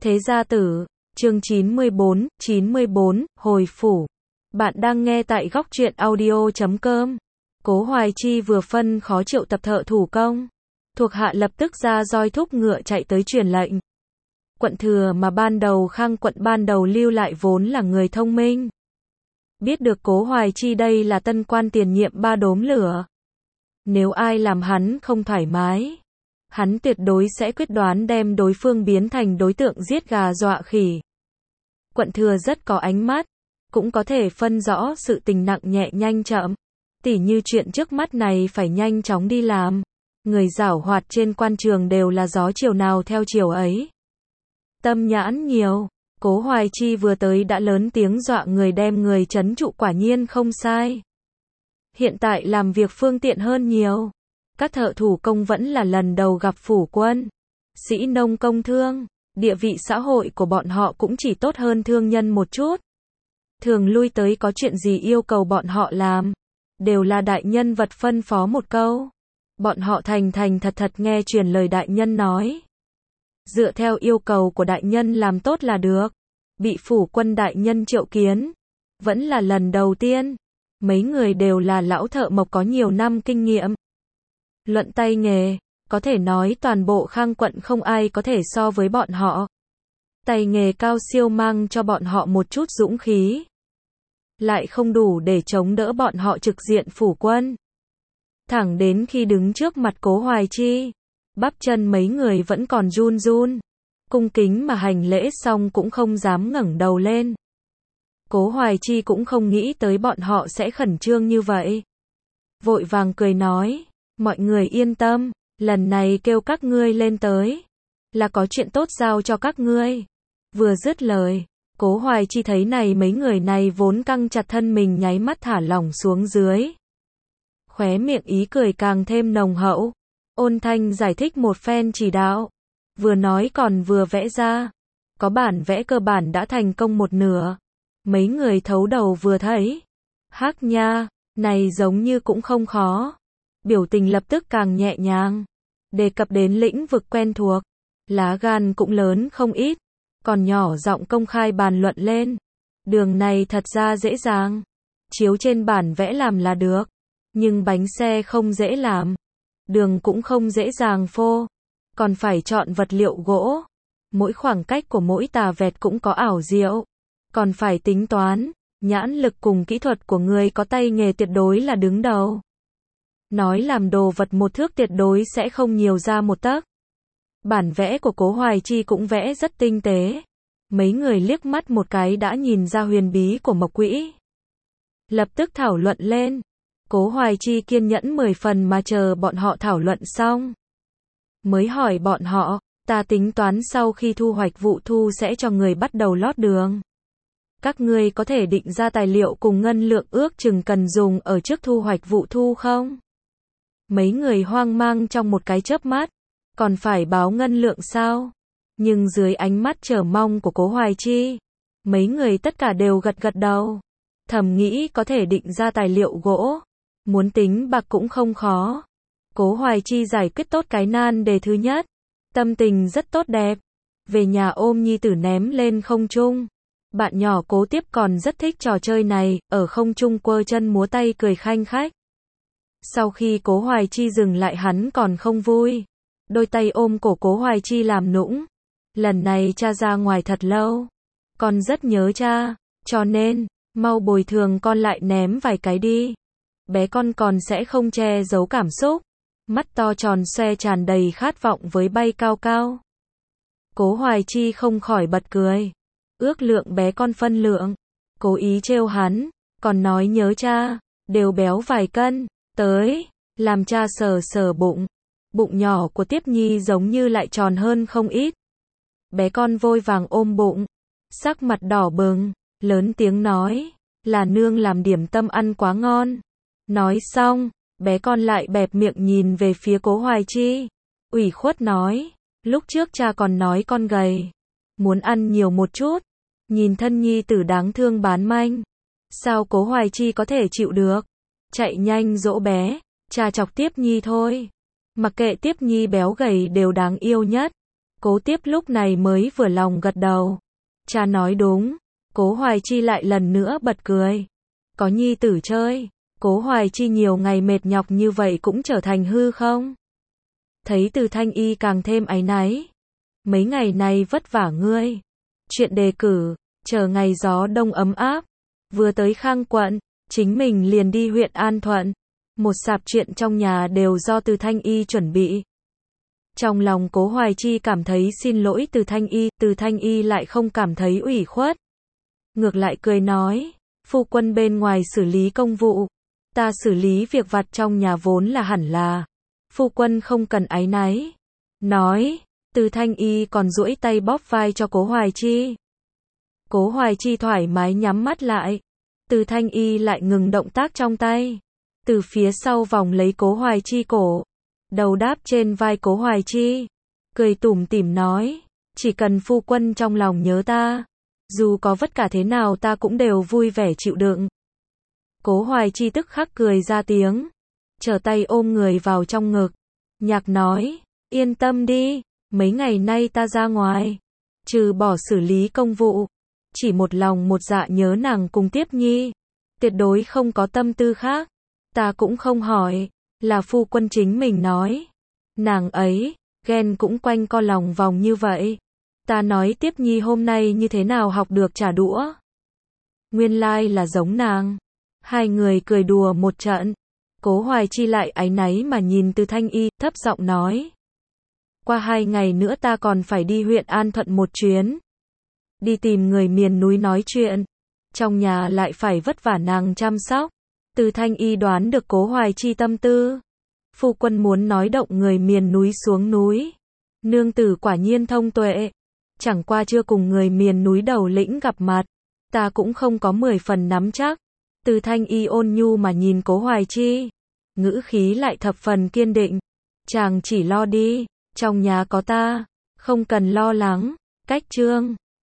Thế gia tử, chương 94, hồi phủ. Bạn đang nghe tại góc truyện audio.com. Cố Hoài Chi vừa phân khó triệu tập thợ thủ công. Thuộc hạ lập tức ra roi thúc ngựa chạy tới truyền lệnh. Quận thừa mà ban đầu Khang quận ban đầu lưu lại vốn là người thông minh. Biết được Cố Hoài Chi đây là tân quan tiền nhiệm ba đốm lửa. Nếu ai làm hắn không thoải mái, hắn tuyệt đối sẽ quyết đoán đem đối phương biến thành đối tượng giết gà dọa khỉ. Quận thừa rất có ánh mắt, cũng có thể phân rõ sự tình nặng nhẹ nhanh chậm. Tỉ như chuyện trước mắt này phải nhanh chóng đi làm. Người giảo hoạt trên quan trường đều là gió chiều nào theo chiều ấy. Tâm nhãn nhiều, Cố Hoài Chi vừa tới đã lớn tiếng dọa người đem người trấn trụ quả nhiên không sai. Hiện tại làm việc phương tiện hơn nhiều. Các thợ thủ công vẫn là lần đầu gặp phủ quân. Sĩ nông công thương, địa vị xã hội của bọn họ cũng chỉ tốt hơn thương nhân một chút. Thường lui tới có chuyện gì yêu cầu bọn họ làm, đều là đại nhân vật phân phó một câu. Bọn họ thành thật thật nghe truyền lời đại nhân nói. Dựa theo yêu cầu của đại nhân làm tốt là được. Bị phủ quân đại nhân triệu kiến, vẫn là lần đầu tiên. Mấy người đều là lão thợ mộc có nhiều năm kinh nghiệm. Luận tay nghề, có thể nói toàn bộ Khang quận không ai có thể so với bọn họ. Tay nghề cao siêu mang cho bọn họ một chút dũng khí. Lại không đủ để chống đỡ bọn họ trực diện phủ quân. Thẳng đến khi đứng trước mặt Cố Hoài Chi, bắp chân mấy người vẫn còn run run. Cung kính mà hành lễ xong cũng không dám ngẩng đầu lên. Cố Hoài Chi cũng không nghĩ tới bọn họ sẽ khẩn trương như vậy. Vội vàng cười nói, mọi người yên tâm, lần này kêu các ngươi lên tới, là có chuyện tốt giao cho các ngươi. Vừa dứt lời, Cố Hoài Chi thấy này mấy người này vốn căng chặt thân mình nháy mắt thả lỏng xuống dưới. Khóe miệng ý cười càng thêm nồng hậu, ôn thanh giải thích một phen chỉ đạo. Vừa nói còn vừa vẽ ra, có bản vẽ cơ bản đã thành công một nửa. Mấy người thấu đầu vừa thấy, hắc nha, này giống như cũng không khó. Biểu tình lập tức càng nhẹ nhàng. Đề cập đến lĩnh vực quen thuộc, lá gan cũng lớn không ít, còn nhỏ giọng công khai bàn luận lên. Đường này thật ra dễ dàng, chiếu trên bản vẽ làm là được, nhưng bánh xe không dễ làm, đường cũng không dễ dàng phô, còn phải chọn vật liệu gỗ. Mỗi khoảng cách của mỗi tà vẹt cũng có ảo diệu, còn phải tính toán, nhãn lực cùng kỹ thuật của người có tay nghề tuyệt đối là đứng đầu. Nói làm đồ vật một thước tuyệt đối sẽ không nhiều ra một tấc. Bản vẽ của Cố Hoài Chi cũng vẽ rất tinh tế. Mấy người liếc mắt một cái đã nhìn ra huyền bí của mộc quỹ. Lập tức thảo luận lên. Cố Hoài Chi kiên nhẫn 10 phần mà chờ bọn họ thảo luận xong. Mới hỏi bọn họ, ta tính toán sau khi thu hoạch vụ thu sẽ cho người bắt đầu lót đường. Các ngươi có thể định ra tài liệu cùng ngân lượng ước chừng cần dùng ở trước thu hoạch vụ thu không? Mấy người hoang mang trong một cái chớp mắt, còn phải báo ngân lượng sao? Nhưng dưới ánh mắt chờ mong của Cố Hoài Chi, mấy người tất cả đều gật đầu. Thầm nghĩ có thể định ra tài liệu gỗ, muốn tính bạc cũng không khó. Cố Hoài Chi giải quyết tốt cái nan đề thứ nhất, tâm tình rất tốt đẹp. Về nhà ôm nhi tử ném lên không trung. Bạn nhỏ Cố Tiếp còn rất thích trò chơi này, ở không trung quơ chân múa tay cười khanh khách. Sau khi Cố Hoài Chi dừng lại hắn còn không vui. Đôi tay ôm cổ Cố Hoài Chi làm nũng. Lần này cha ra ngoài thật lâu. Con rất nhớ cha, cho nên, mau bồi thường con lại ném vài cái đi. Bé con còn sẽ không che giấu cảm xúc. Mắt to tròn xoe tràn đầy khát vọng với bay cao cao. Cố Hoài Chi không khỏi bật cười. Ước lượng bé con phân lượng. Cố ý trêu hắn, còn nói nhớ cha, đều béo vài cân. Tới, làm cha sờ bụng. Bụng nhỏ của Tiếp Nhi giống như lại tròn hơn không ít. Bé con vội vàng ôm bụng, sắc mặt đỏ bừng, lớn tiếng nói, là nương làm điểm tâm ăn quá ngon. Nói xong, bé con lại bẹp miệng nhìn về phía Cố Hoài Chi, ủy khuất nói, lúc trước cha còn nói con gầy, muốn ăn nhiều một chút. Nhìn thân nhi tử đáng thương bán manh, sao Cố Hoài Chi có thể chịu được? Chạy nhanh dỗ bé, cha chọc Tiếp Nhi thôi. Mặc kệ Tiếp Nhi béo gầy đều đáng yêu nhất. Cố Tiếp lúc này mới vừa lòng gật đầu. Cha nói đúng. Cố Hoài Chi lại lần nữa bật cười. Có nhi tử chơi, Cố Hoài Chi nhiều ngày mệt nhọc như vậy cũng trở thành hư không? Thấy Từ Thanh Y càng thêm áy náy. Mấy ngày này vất vả ngươi. Chuyện đề cử, chờ ngày gió đông ấm áp. Vừa tới Khang quận, chính mình liền đi huyện An Thuận. Một sạp chuyện trong nhà đều do Từ Thanh Y chuẩn bị. Trong lòng Cố Hoài Chi cảm thấy xin lỗi Từ Thanh Y lại không cảm thấy ủy khuất. Ngược lại cười nói, phu quân bên ngoài xử lý công vụ, ta xử lý việc vặt trong nhà vốn là hẳn là. Phu quân không cần áy náy. Nói, Từ Thanh Y còn duỗi tay bóp vai cho Cố Hoài Chi. Cố Hoài Chi thoải mái nhắm mắt lại. Từ Thanh Y lại ngừng động tác trong tay. Từ phía sau vòng lấy Cố Hoài Chi cổ. Đầu đáp trên vai Cố Hoài Chi. Cười tủm tỉm nói, chỉ cần phu quân trong lòng nhớ ta. Dù có vất cả thế nào ta cũng đều vui vẻ chịu đựng. Cố Hoài Chi tức khắc cười ra tiếng. Trở tay ôm người vào trong ngực. Nhạc nói, yên tâm đi, mấy ngày nay ta ra ngoài. Trừ bỏ xử lý công vụ. Chỉ một lòng một dạ nhớ nàng cùng Tiếp Nhi. Tuyệt đối không có tâm tư khác. Ta cũng không hỏi, là phu quân chính mình nói. Nàng ấy, ghen cũng quanh co lòng vòng như vậy. Ta nói Tiếp Nhi hôm nay như thế nào học được trả đũa. Nguyên lai là giống nàng. Hai người cười đùa một trận. Cố Hoài Chi lại áy náy mà nhìn Từ Thanh Y, thấp giọng nói. Qua 2 ngày nữa ta còn phải đi huyện An Thuận một chuyến. Đi tìm người miền núi nói chuyện. Trong nhà lại phải vất vả nàng chăm sóc. Từ Thanh Y đoán được Cố Hoài Chi tâm tư. Phu quân muốn nói động người miền núi xuống núi. Nương tử quả nhiên thông tuệ. Chẳng qua chưa cùng người miền núi đầu lĩnh gặp mặt. Ta cũng không có 10 phần nắm chắc. Từ Thanh Y ôn nhu mà nhìn Cố Hoài Chi. Ngữ khí lại thập phần kiên định. Chàng chỉ lo đi. Trong nhà có ta. Không cần lo lắng. Cách chương